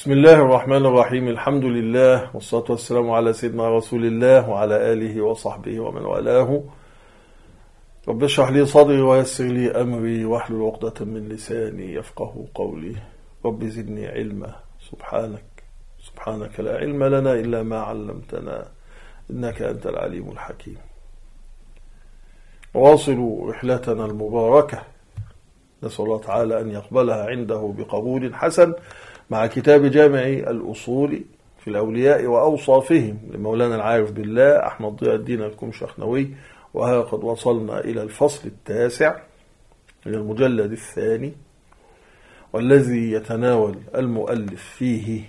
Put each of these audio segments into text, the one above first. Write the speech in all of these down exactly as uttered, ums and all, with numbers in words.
بسم الله الرحمن الرحيم. الحمد لله والصلاة والسلام على سيدنا رسول الله وعلى آله وصحبه ومن والاه. رب اشرح لي صدري ويسر لي أمري واحلل عقدة من لساني يفقه قولي. رب زدني علما. سبحانك سبحانك لا علم لنا إلا ما علمتنا إنك أنت العليم الحكيم. واصلوا رحلتنا المباركة، نسأل الله تعالى أن يقبلها عنده بقبول حسن مع كتاب جامع الأصول في الأولياء وأوصافهم لمولانا العارف بالله أحمد ضياء الدين الكمشخنوي. وها قد وصلنا إلى الفصل التاسع من المجلد الثاني، والذي يتناول المؤلف فيه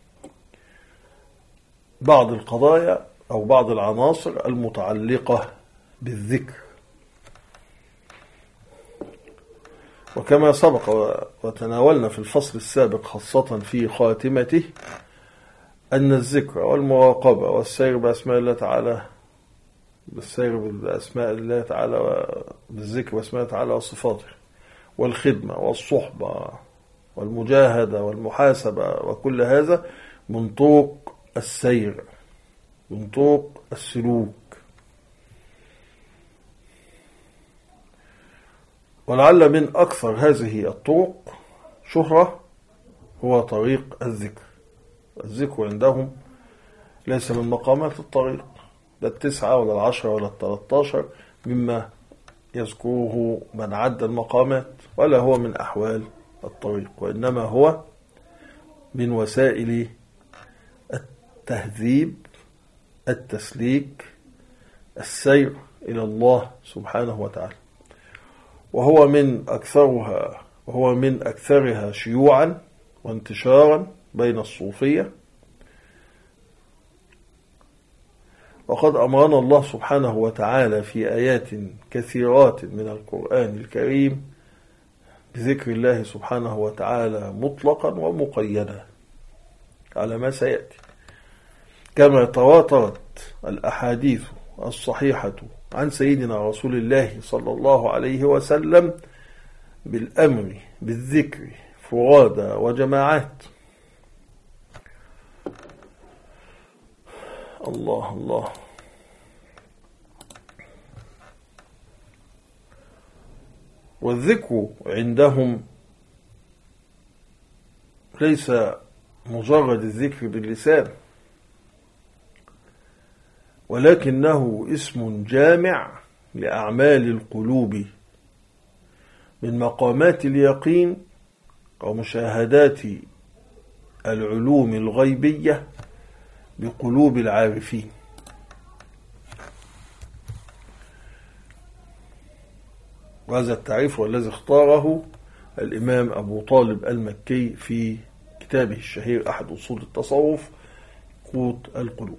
بعض القضايا أو بعض العناصر المتعلقة بالذكر. وكما سبق وتناولنا في الفصل السابق خاصة في خاتمته أن الذكر والمراقبة والسير بأسماء الله تعالى بالسير بأسماء الله تعالى بالذكر بأسماء الله تعالى وصفاته والخدمة والصحبة والمجاهدة والمحاسبة وكل هذا من طرق السير، من طرق السلوك. ولعل من أكثر هذه الطرق شهرة هو طريق الذكر. الذكر عندهم ليس من مقامات الطريق، لا التسعة ولا العشرة ولا التلتاشر مما يذكره من عد المقامات، ولا هو من أحوال الطريق، وإنما هو من وسائل التهذيب، التسليك، السير إلى الله سبحانه وتعالى. وهو من أكثرها وهو من أكثرها شيوعا وانتشارا بين الصوفية. وقد أمرنا الله سبحانه وتعالى في آيات كثيرات من القرآن الكريم بذكر الله سبحانه وتعالى مطلقا ومقيدا على ما سيأتي، كما تواترت الأحاديث الصحيحة عن سيدنا رسول الله صلى الله عليه وسلم بالأمر بالذكر فرادى وجماعات. الله الله. والذكر عندهم ليس مجرد الذكر باللسان، ولكنه اسم جامع لأعمال القلوب من مقامات اليقين ومشاهدات العلوم الغيبية بقلوب العارفين. وهذا التعريف والذي اختاره الإمام أبو طالب المكي في كتابه الشهير أحد أصول التصوف قوت القلوب.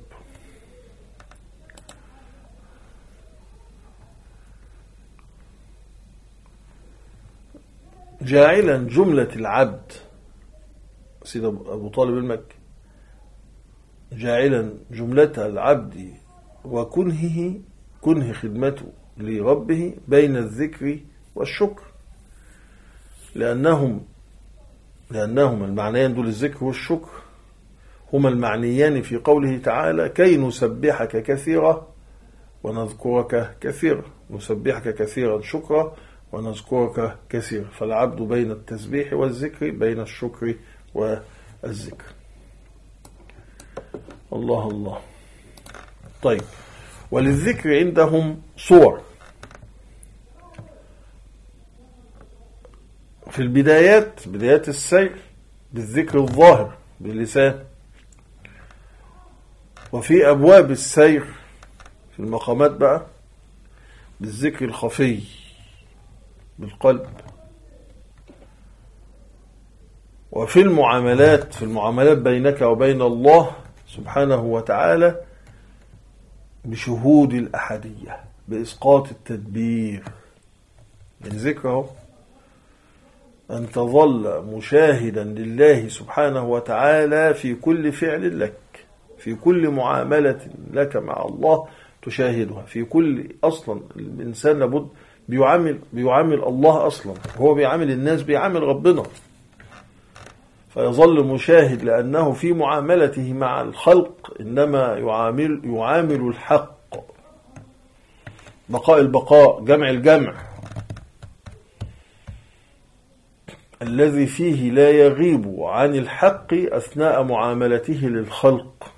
جاعلا جملة العبد، سيد أبو طالب المكي، جاعلا جملة العبد وكنهه كنه خدمته لربه بين الذكر والشكر، لأنهم لأنهم المعنيان دول الذكر والشكر هما المعنيان في قوله تعالى كي نسبحك كثيرا ونذكرك كثيرا. نسبحك كثيرا شكرا ونذكرك كثيرا، فالعبد بين التسبيح والذكر، بين الشكر والذكر. الله الله. طيب، وللذكر عندهم صور. في البدايات بدايات السير بالذكر الظاهر باللسان، وفي أبواب السير في المقامات بقى بالذكر الخفي بالقلب، وفي المعاملات في المعاملات بينك وبين الله سبحانه وتعالى بشهود الأحدية بإسقاط التدبير. يعني ذكره أن تظل مشاهدا لله سبحانه وتعالى في كل فعل لك، في كل معاملة لك مع الله تشاهدها، في كل أصلا الإنسان لابد بيعامل بيعامل الله أصلا، هو بيعامل الناس بيعامل ربنا. فيظل مشاهد لأنه في معاملته مع الخلق إنما يعامل, يعامل الحق، بقاء البقاء، جمع الجمع، الذي فيه لا يغيب عن الحق أثناء معاملته للخلق،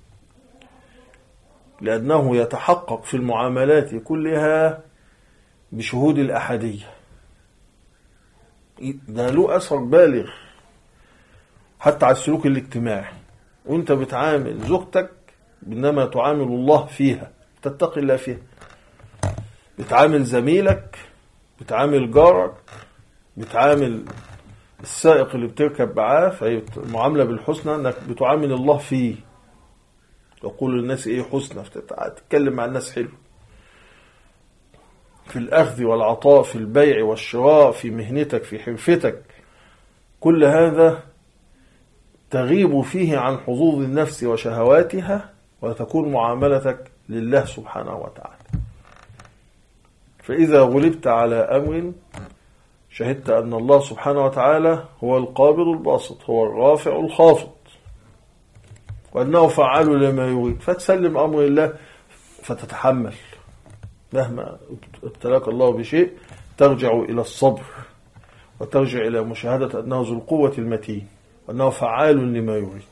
لأنه يتحقق في المعاملات كلها بشهود الأحدية. ده له أثر بالغ حتى على السلوك الاجتماعي، وانت بتعامل زوجتك بإنما تعامل الله فيها، تتقي الله فيها، بتعامل زميلك، بتعامل جارك، بتعامل السائق اللي بتركب معاه، فهي المعاملة بالحسنى انك بتعامل الله فيه. يقول للناس ايه حسنى، تتكلم مع الناس حلو، في الأخذ والعطاء، في البيع والشراء، في مهنتك، في حرفتك، كل هذا تغيب فيه عن حظوظ النفس وشهواتها، وتكون معاملتك لله سبحانه وتعالى. فإذا غلبت على أمر شهدت أن الله سبحانه وتعالى هو القابض الباسط، هو الرافع الخافض، وأنه فعال لما يريد، فتسلم أمر الله فتتحمل. مهما ابتلاك الله بشيء ترجع إلى الصبر، وترجع إلى مشاهدة أنه ذو القوة المتين، وأنه فعال لما يريد،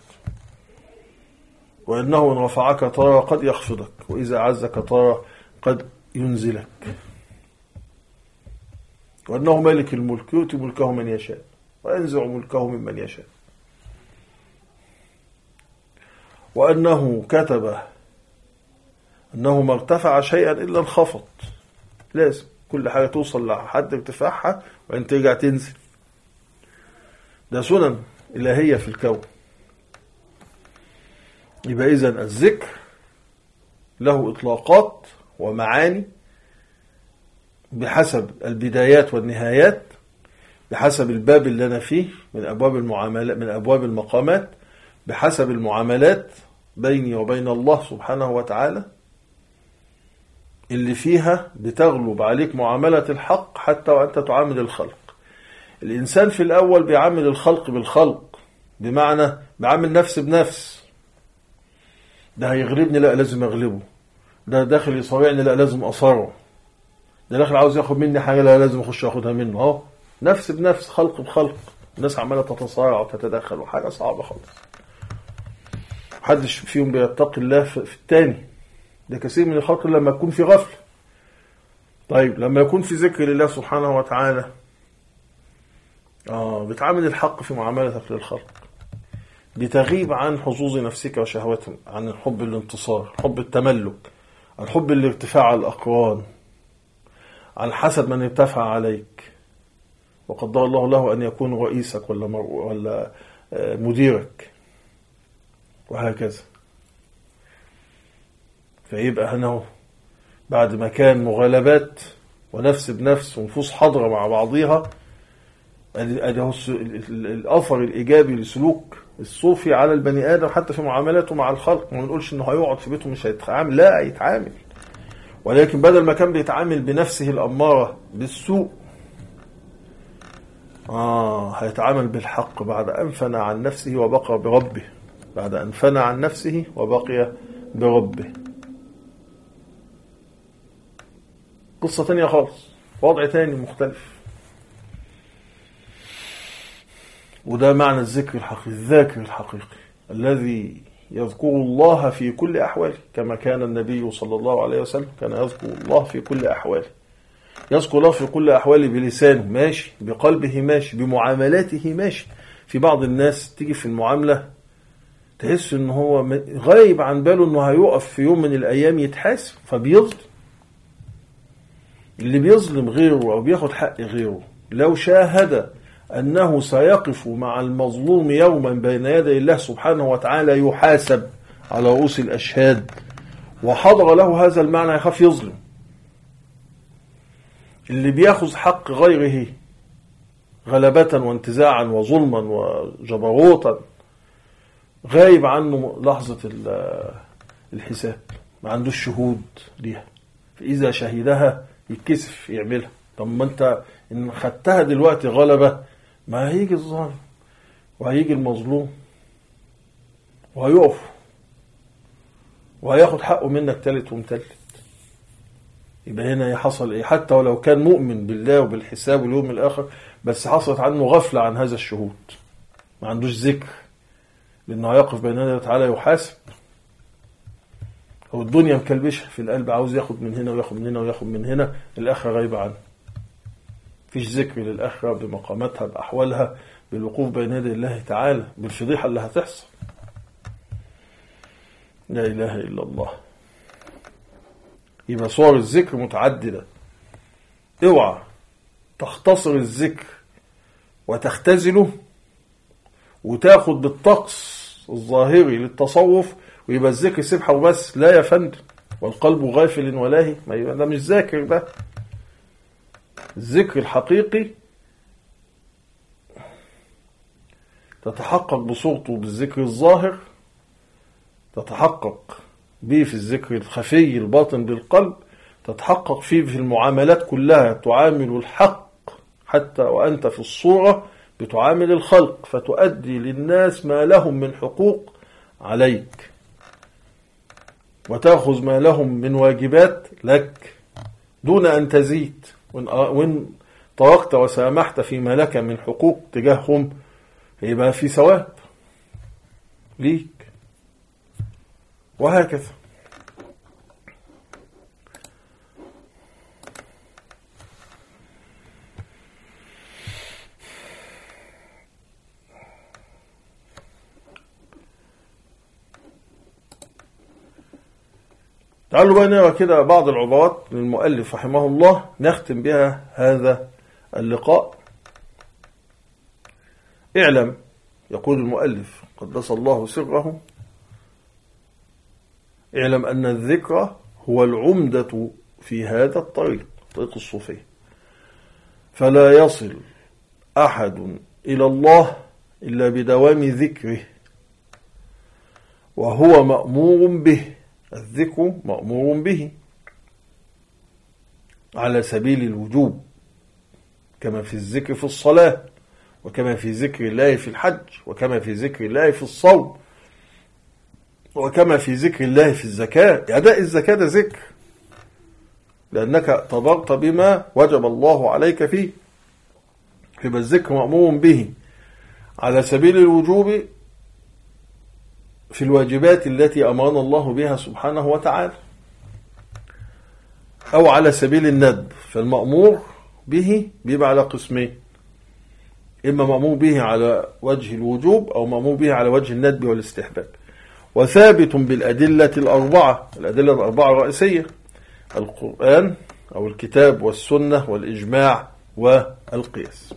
وأنه إن رفعك ترى قد يخفضك، وإذا عزك ترى قد ينزلك، وأنه مالك الملك يؤتي ملكه من يشاء وينزع ملكه ممن يشاء، وأنه كتب أنه ما ارتفع شيئا إلا انخفض، لازم كل حاجة توصل لحد ارتفاعها وأن ترجع تنزل. ده سنن إلهية في الكون. يبقى إذن الذكر له إطلاقات ومعاني بحسب البدايات والنهايات، بحسب الباب اللي أنا فيه من أبواب المعاملات، من أبواب المقامات، بحسب المعاملات بيني وبين الله سبحانه وتعالى اللي فيها بتغلب عليك معاملة الحق حتى وأنت تعامل الخلق. الإنسان في الأول بيعامل الخلق بالخلق، بمعنى بيعامل نفس بنفس، ده هيغلبني لا لازم أغلبه، ده داخل يصارعني لا لازم أصاره، ده داخل عاوز ياخد مني حاجة لا لازم أخش أخدها منه. اهو نفس بنفس، خلق بخلق، الناس عمالة تتصارع وتتدخل، وحاجة صعبة خالص. محدش فيهم بيتقي الله في التاني، ده كثير من الخلق لما يكون في غفلة. طيب لما يكون في ذكر لله سبحانه وتعالى آه بتعامل الحق في معاملتك للخلق، بتغيب عن حظوظ نفسك وشهواتهم، عن حب الانتصار، حب التملك، عن حب الارتفاع على الأقران، عن حسد من ارتفع عليك وقدر الله له أن يكون رئيسك ولا, ولا مديرك، وهكذا. فيبقى هنا بعد ما كان مغالبات ونفس بنفس ونفوس حضرة مع بعضها، هذا الأثر الإيجابي لسلوك الصوفي على البني آدم حتى في معاملاته مع الخلق. ما نقولش إنه هيقعد في بيته مش هيتعامل، لا يتعامل، ولكن بدل ما كان بيتعامل بنفسه الأمارة بالسوء، آه هيتعامل بالحق بعد أن فنى عن نفسه وبقى بربه، بعد أن فنى عن نفسه وبقي بربه. قصة تانية خالص، وضع تاني مختلف. وده معنى الذكر الحقيقي، الذاكر الحقيقي الذي يذكر الله في كل أحواله، كما كان النبي صلى الله عليه وسلم كان يذكر الله في كل أحواله. يذكر الله في كل أحواله بلسانه ماشي، بقلبه ماشي، بمعاملاته ماشي. في بعض الناس تيجي في المعاملة تحس إنه هو غايب عن باله إنه هيقف في يوم من الأيام يتحاسب، فبيظلم. اللي بيظلم غيره أو بياخد حق غيره لو شاهد أنه سيقف مع المظلوم يوما بين يدي الله سبحانه وتعالى يحاسب على رؤوس الأشهاد، وحضر له هذا المعنى، يخاف يظلم. اللي بياخذ حق غيره غلبة وانتزاعا وظلما وجبروتا غايب عنه لحظة الحساب، ما عندوش شهود ليها، فإذا شهدها يتكسف يعملها. طب ما انت ان خدتها دلوقتي غلبة، ما هيجي الظالم وهيجي المظلوم وهيقف وهياخد حقه منك تالت ومتلت. يبقى هنا حصل ايه؟ حتى ولو كان مؤمن بالله وبالحساب واليوم الاخر، بس حصلت عنه غفلة عن هذا الشهود، ما عندوش ذكر، لانه هيقف بين الله تعالى يحاسب. هو الدنيا مكلبشة في القلب، عاوز ياخد من هنا وياخد من هنا وياخد من هنا، الآخرة غايبة عنه. فيش ذكر للآخرة بمقاماتها بأحوالها، بالوقوف بين يدي الله تعالى، بالفضيحة اللي هتحصل. لا إله إلا الله. يبقى صور الذكر متعددة. اوعى تختصر الذكر وتختزله وتاخد بالطقس الظاهري للتصوف ويبقى الذكر سبحة وبس. لا يا فندم، والقلب غافل ولاهي، ما يبقى ده مش ذاكر. ده الذكر الحقيقي تتحقق بصورته بالذكر الظاهر، تتحقق به في الذكر الخفي الباطن بالقلب، تتحقق فيه في المعاملات كلها. تعامل الحق حتى وأنت في الصورة بتعامل الخلق، فتؤدي للناس ما لهم من حقوق عليك، وتأخذ ما لهم من واجبات لك دون أن تزيد. وإن طرقت وسامحت فيما لك من حقوق تجاههم يبقى في ثواب ليك، وهكذا. تعالوا بقى نرى كده بعض العبارات للمؤلف رحمه الله نختم بها هذا اللقاء. اعلم، يقول المؤلف قدس الله سره، اعلم أن الذكر هو العمدة في هذا الطريق، طريق الصوفية، فلا يصل أحد إلى الله إلا بدوام ذكره، وهو مأمور به. الذكر مأمور به على سبيل الوجوب، كما في الذكر في الصلاة، وكما في ذكر الله في الحج، وكما في ذكر الله في الصوم، وكما في ذكر الله في الزكاة. أداء الزكاة ده ذكر، لأنك تضرت بما وجب الله عليك فيه. يبقى الذكر مأمور به على سبيل الوجوب في الواجبات التي أمرنا الله بها سبحانه وتعالى، أو على سبيل الندب. فالمأمور به بيبقى على قسمين، إما مأمور به على وجه الوجوب أو مأمور به على وجه الندب والاستحباب. وثابت بالأدلة الأربعة، الأدلة الأربعة الرئيسية: القرآن أو الكتاب والسنة والإجماع والقياس.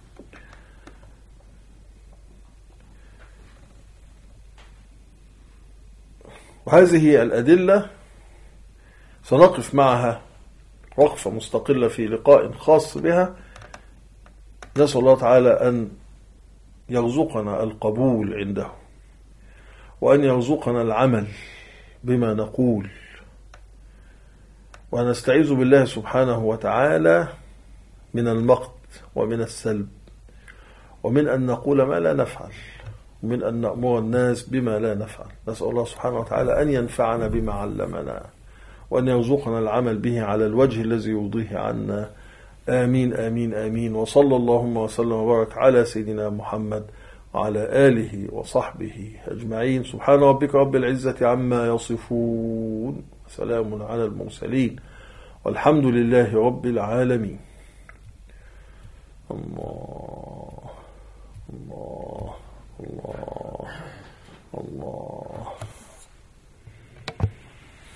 وهذه الأدلة سنقف معها وقفة مستقلة في لقاء خاص بها. نسأل الله تعالى أن يرزقنا القبول عنده، وأن يرزقنا العمل بما نقول، ونستعيذ بالله سبحانه وتعالى من المقت ومن السلب، ومن أن نقول ما لا نفعل، ومن أن نأمر الناس بما لا نفعل. نسأل الله سبحانه وتعالى أن ينفعنا بما علمنا، وأن يرزقنا العمل به على الوجه الذي يرضيه عنا. آمين آمين آمين. وصلى اللهم وسلم وبارك على سيدنا محمد وعلى آله وصحبه أجمعين. سبحان ربك رب العزة عما يصفون، سلام على المرسلين، والحمد لله رب العالمين. الله الله.